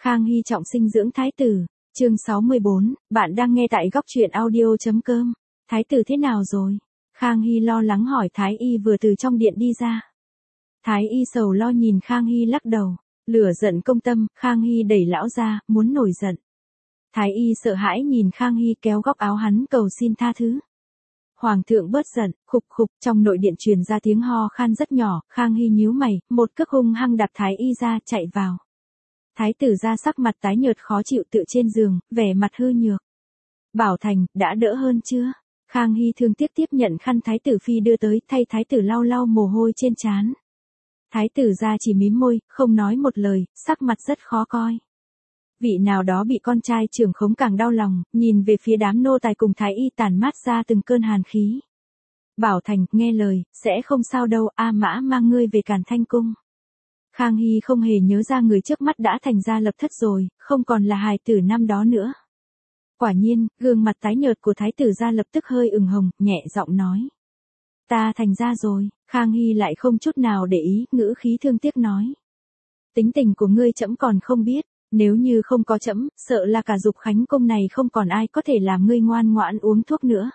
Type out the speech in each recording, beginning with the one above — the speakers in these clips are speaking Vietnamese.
Khang Hy trọng sinh dưỡng thái tử, chương 64, bạn đang nghe tại góc truyện audio.com. Thái tử thế nào rồi? Khang Hy lo lắng hỏi Thái y vừa từ trong điện đi ra. Thái y sầu lo nhìn Khang Hy lắc đầu, lửa giận công tâm, Khang Hy đẩy lão ra, muốn nổi giận. Thái y sợ hãi nhìn Khang Hy kéo góc áo hắn cầu xin tha thứ. Hoàng thượng bớt giận, khục khục, trong nội điện truyền ra tiếng ho khan rất nhỏ, Khang Hy nhíu mày, một cước hung hăng đạp Thái y ra, chạy vào. Thái tử ra sắc mặt tái nhợt khó chịu tựa trên giường, vẻ mặt hư nhược. Bảo Thành, đã đỡ hơn chưa? Khang Hy thương tiếc tiếp nhận khăn Thái tử phi đưa tới, thay Thái tử lau lau mồ hôi trên trán. Thái tử ra chỉ mím môi, không nói một lời, sắc mặt rất khó coi. Vị nào đó bị con trai trưởng khống càng đau lòng, nhìn về phía đám nô tài cùng Thái y tản mát ra từng cơn hàn khí. Bảo Thành, nghe lời, sẽ không sao đâu, A Mã mang ngươi về Càn Thanh cung. Khang Hy không hề nhớ ra người trước mắt đã thành ra lập thất rồi, không còn là hài tử năm đó nữa. Quả nhiên, gương mặt tái nhợt của Thái tử ra lập tức hơi ửng hồng, nhẹ giọng nói. Ta thành ra rồi, Khang Hy lại không chút nào để ý, ngữ khí thương tiếc nói. Tính tình của ngươi trẫm còn không biết, nếu như không có trẫm, sợ là cả Dục Khánh cung này không còn ai có thể làm ngươi ngoan ngoãn uống thuốc nữa.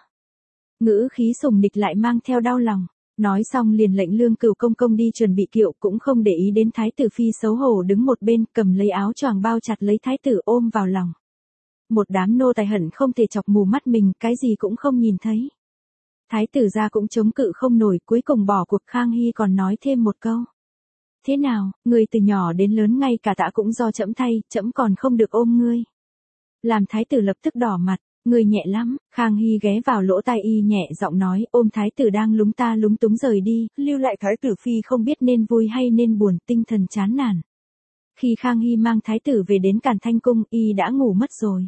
Ngữ khí sùng địch lại mang theo đau lòng. Nói xong liền lệnh Lương Cửu công công đi chuẩn bị kiệu, cũng không để ý đến Thái tử phi xấu hổ đứng một bên, cầm lấy áo choàng bao chặt lấy Thái tử ôm vào lòng. Một đám nô tài hận không thể chọc mù mắt mình, cái gì cũng không nhìn thấy. Thái tử gia cũng chống cự không nổi, cuối cùng bỏ cuộc. Khang Hy còn nói thêm một câu. Thế nào, người từ nhỏ đến lớn ngay cả tã cũng do trẫm thay, trẫm còn không được ôm ngươi. Làm Thái tử lập tức đỏ mặt. Người nhẹ lắm, Khang Hy ghé vào lỗ tai y nhẹ giọng nói, ôm Thái tử đang lúng ta lúng túng rời đi, lưu lại Thái tử phi không biết nên vui hay nên buồn, tinh thần chán nản. Khi Khang Hy mang Thái tử về đến Càn Thanh cung, y đã ngủ mất rồi.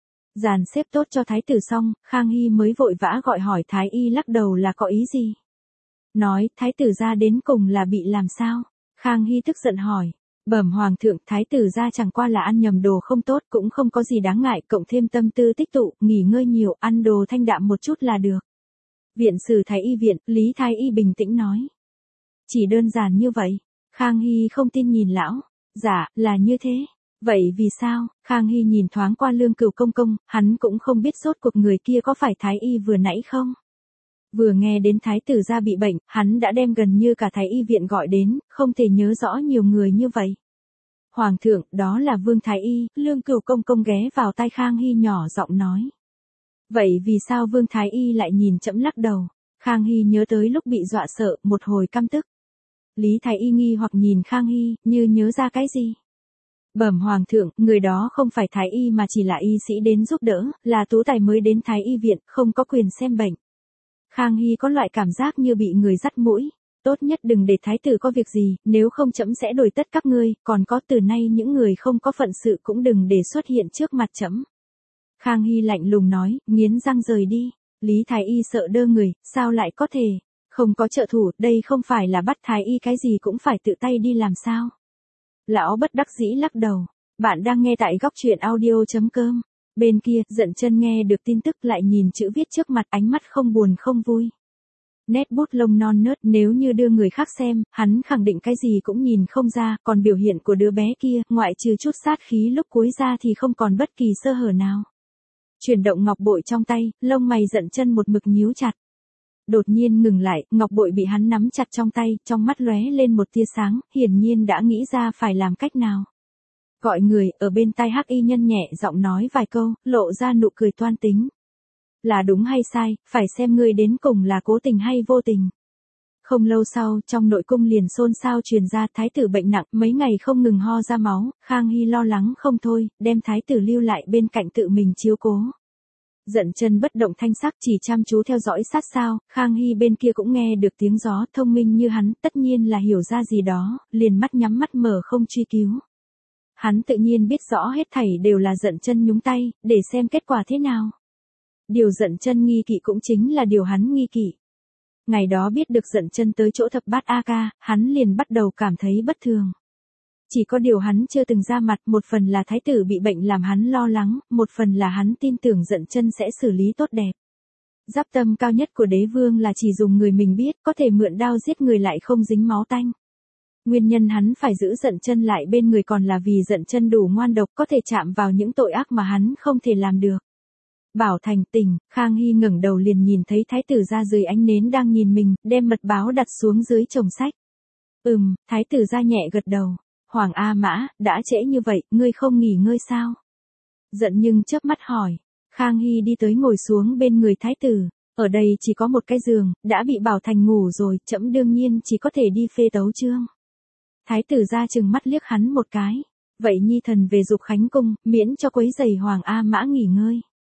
Dàn xếp tốt cho Thái tử xong, Khang Hy mới vội vã gọi hỏi Thái y lắc đầu là có ý gì. Nói, Thái tử ra đến cùng là bị làm sao? Khang Hy tức giận hỏi. Bẩm Hoàng thượng, Thái tử ra chẳng qua là ăn nhầm đồ không tốt, cũng không có gì đáng ngại, cộng thêm tâm tư tích tụ, nghỉ ngơi nhiều, ăn đồ thanh đạm một chút là được. Viện sử Thái y viện, Lý Thái y bình tĩnh nói. Chỉ đơn giản như vậy. Khang Hy không tin nhìn lão. Dạ, là như thế. Vậy vì sao? Khang Hy nhìn thoáng qua Lương Cửu công công, hắn cũng không biết rốt cuộc người kia có phải Thái y vừa nãy không. Vừa nghe đến Thái tử gia bị bệnh, hắn đã đem gần như cả Thái y viện gọi đến, không thể nhớ rõ nhiều người như vậy. Hoàng thượng, đó là Vương Thái y, Lương Cửu công công ghé vào tai Khang Hy nhỏ giọng nói. Vậy vì sao Vương Thái y lại nhìn trẫm lắc đầu? Khang Hy nhớ tới lúc bị dọa sợ, một hồi căm tức. Lý Thái y nghi hoặc nhìn Khang Hy, như nhớ ra cái gì? Bẩm Hoàng thượng, người đó không phải Thái y mà chỉ là y sĩ đến giúp đỡ, là tú tài mới đến Thái y viện, không có quyền xem bệnh. Khang Hy có loại cảm giác như bị người dắt mũi. Tốt nhất đừng để Thái tử có việc gì, nếu không trẫm sẽ đổi tất các ngươi, còn có từ nay những người không có phận sự cũng đừng để xuất hiện trước mặt trẫm. Khang Hy lạnh lùng nói, nghiến răng rời đi. Lý Thái y sợ đơ người, sao lại có thể? Không có trợ thủ, đây không phải là bắt Thái y cái gì cũng phải tự tay đi làm sao? Lão bất đắc dĩ lắc đầu. Bạn đang nghe tại góc truyện audio.com. Bên kia, Dận Chân nghe được tin tức lại nhìn chữ viết trước mặt, ánh mắt không buồn không vui. Nét bút lông non nớt, nếu như đưa người khác xem, hắn khẳng định cái gì cũng nhìn không ra, còn biểu hiện của đứa bé kia, ngoại trừ chút sát khí lúc cuối ra thì không còn bất kỳ sơ hở nào. Chuyển động ngọc bội trong tay, lông mày Dận Chân một mực nhíu chặt. Đột nhiên ngừng lại, ngọc bội bị hắn nắm chặt trong tay, trong mắt lóe lên một tia sáng, hiển nhiên đã nghĩ ra phải làm cách nào. Gọi người, ở bên tai Hắc y nhân nhẹ giọng nói vài câu, lộ ra nụ cười toan tính. Là đúng hay sai, phải xem ngươi đến cùng là cố tình hay vô tình. Không lâu sau, trong nội cung liền xôn xao truyền ra Thái tử bệnh nặng, mấy ngày không ngừng ho ra máu, Khang Hy lo lắng không thôi, đem Thái tử lưu lại bên cạnh tự mình chiếu cố. Dận Chân bất động thanh sắc chỉ chăm chú theo dõi sát sao, Khang Hy bên kia cũng nghe được tiếng gió, thông minh như hắn, tất nhiên là hiểu ra gì đó, liền mắt nhắm mắt mở không truy cứu. Hắn tự nhiên biết rõ hết thảy đều là Dận Chân nhúng tay, để xem kết quả thế nào. Điều Dận Chân nghi kỵ cũng chính là điều hắn nghi kỵ. Ngày đó biết được Dận Chân tới chỗ thập bát A Ca, hắn liền bắt đầu cảm thấy bất thường. Chỉ có điều hắn chưa từng ra mặt, một phần là Thái tử bị bệnh làm hắn lo lắng, một phần là hắn tin tưởng Dận Chân sẽ xử lý tốt đẹp. Giáp tâm cao nhất của đế vương là chỉ dùng người mình biết, có thể mượn đao giết người lại không dính máu tanh. Nguyên nhân hắn phải giữ Dận Chân lại bên người còn là vì Dận Chân đủ ngoan độc có thể chạm vào những tội ác mà hắn không thể làm được. Bảo Thành tỉnh, Khang Hy ngẩng đầu liền nhìn thấy thái tử ra dưới ánh nến đang nhìn mình, đem mật báo đặt xuống dưới chồng sách. Thái tử ra nhẹ gật đầu. Hoàng A Mã, đã trễ như vậy, ngươi không nghỉ ngơi sao? Giận nhưng chớp mắt hỏi. Khang Hy đi tới ngồi xuống bên người thái tử. Ở đây chỉ có một cái giường, đã bị Bảo Thành ngủ rồi, trẫm đương nhiên chỉ có thể đi phê tấu chương. Thái tử ra chừng mắt liếc hắn một cái. Vậy nhi thần về dục khánh cung, miễn cho quấy rầy Hoàng A Mã nghỉ ngơi.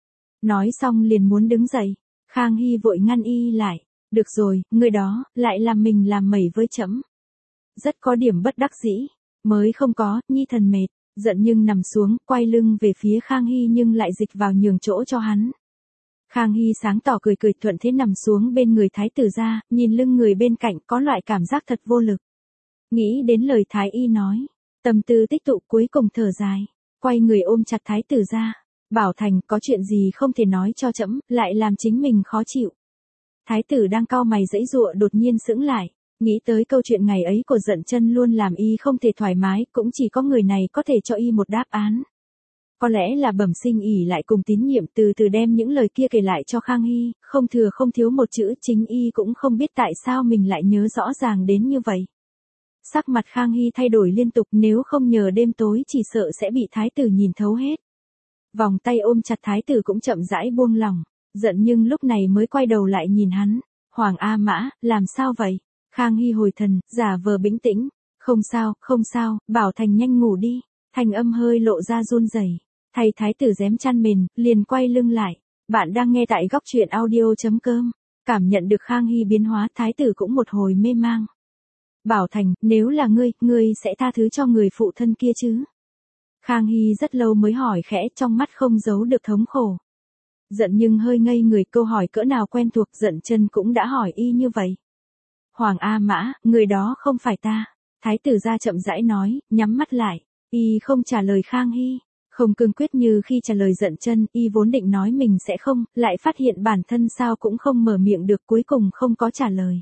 Nói xong liền muốn đứng dậy. Khang Hy vội ngăn y lại. Được rồi, người đó, lại làm mình làm mẩy với trẫm. Rất có điểm bất đắc dĩ. Mới không có, nhi thần mệt. Giận nhưng nằm xuống, quay lưng về phía Khang Hy nhưng lại dịch vào nhường chỗ cho hắn. Khang Hy sáng tỏ cười cười thuận thế nằm xuống bên người thái tử ra, nhìn lưng người bên cạnh có loại cảm giác thật vô lực. Nghĩ đến lời thái y nói, tâm tư tích tụ cuối cùng thở dài, quay người ôm chặt thái tử ra. Bảo Thành, có chuyện gì không thể nói cho trẫm, lại làm chính mình khó chịu. Thái tử đang cau mày giãy giụa đột nhiên sững lại, nghĩ tới câu chuyện ngày ấy của Dận Chân luôn làm y không thể thoải mái, cũng chỉ có người này có thể cho y một đáp án. Có lẽ là bẩm sinh ỷ lại cùng tín nhiệm từ từ đem những lời kia kể lại cho Khang Hy, không thừa không thiếu một chữ, chính y cũng không biết tại sao mình lại nhớ rõ ràng đến như vậy. Sắc mặt Khang Hy thay đổi liên tục, nếu không nhờ đêm tối chỉ sợ sẽ bị thái tử nhìn thấu hết. Vòng tay ôm chặt thái tử cũng chậm rãi buông lỏng, Giận nhưng lúc này mới quay đầu lại nhìn hắn. Hoàng A Mã, làm sao vậy? Khang Hy hồi thần, giả vờ bình tĩnh. Không sao, Bảo Thành nhanh ngủ đi. Thanh âm hơi lộ ra run rẩy. Thay thái tử rém chăn mền, liền quay lưng lại. Bạn đang nghe tại góc truyện audio.com. Cảm nhận được Khang Hy biến hóa, thái tử cũng một hồi mê mang. Bảo Thành, nếu là ngươi sẽ tha thứ cho người phụ thân kia chứ? Khang Hy rất lâu mới hỏi khẽ, trong mắt không giấu được thống khổ. Giận nhưng hơi ngây người, câu hỏi cỡ nào quen thuộc, Dận Chân cũng đã hỏi y như vậy. Hoàng A Mã, người đó không phải ta. Thái tử ra chậm rãi nói, nhắm mắt lại. Y không trả lời Khang Hy, không cương quyết như khi trả lời Dận Chân, y vốn định nói mình sẽ không, lại phát hiện bản thân sao cũng không mở miệng được, cuối cùng không có trả lời.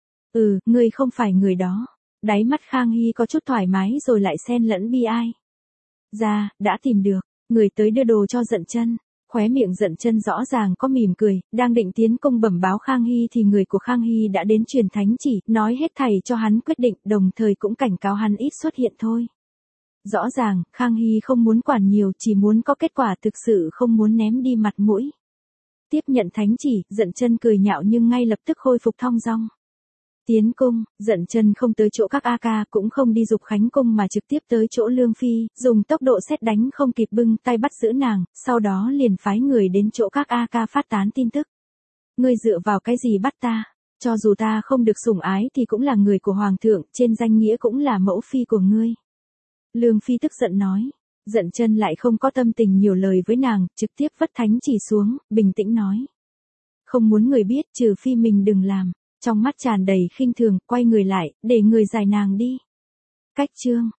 Ngươi không phải người đó. Đáy mắt Khang Hy có chút thoải mái rồi lại xen lẫn bi ai. Đã tìm được, người tới đưa đồ cho Dận Chân. Khóe miệng Dận Chân rõ ràng có mỉm cười, đang định tiến công bẩm báo Khang Hy thì người của Khang Hy đã đến truyền thánh chỉ, nói hết thảy cho hắn quyết định, đồng thời cũng cảnh cáo hắn ít xuất hiện thôi. Rõ ràng, Khang Hy không muốn quản nhiều, chỉ muốn có kết quả, thực sự không muốn ném đi mặt mũi. Tiếp nhận thánh chỉ, Dận Chân cười nhạo nhưng ngay lập tức khôi phục thong dong. Tiến cung, Dận Chân không tới chỗ các A ca, cũng không đi dục khánh cung mà trực tiếp tới chỗ Lương Phi, dùng tốc độ sét đánh không kịp bưng tay bắt giữ nàng, sau đó liền phái người đến chỗ các A ca phát tán tin tức. Ngươi dựa vào cái gì bắt ta? Cho dù ta không được sủng ái thì cũng là người của Hoàng thượng, trên danh nghĩa cũng là mẫu phi của ngươi. Lương Phi tức giận nói. Dận Chân lại không có tâm tình nhiều lời với nàng, trực tiếp vất thánh chỉ xuống, bình tĩnh nói. Không muốn người biết, trừ phi mình đừng làm. Trong mắt tràn đầy khinh thường, quay người lại, để người giải nàng đi. Cách chương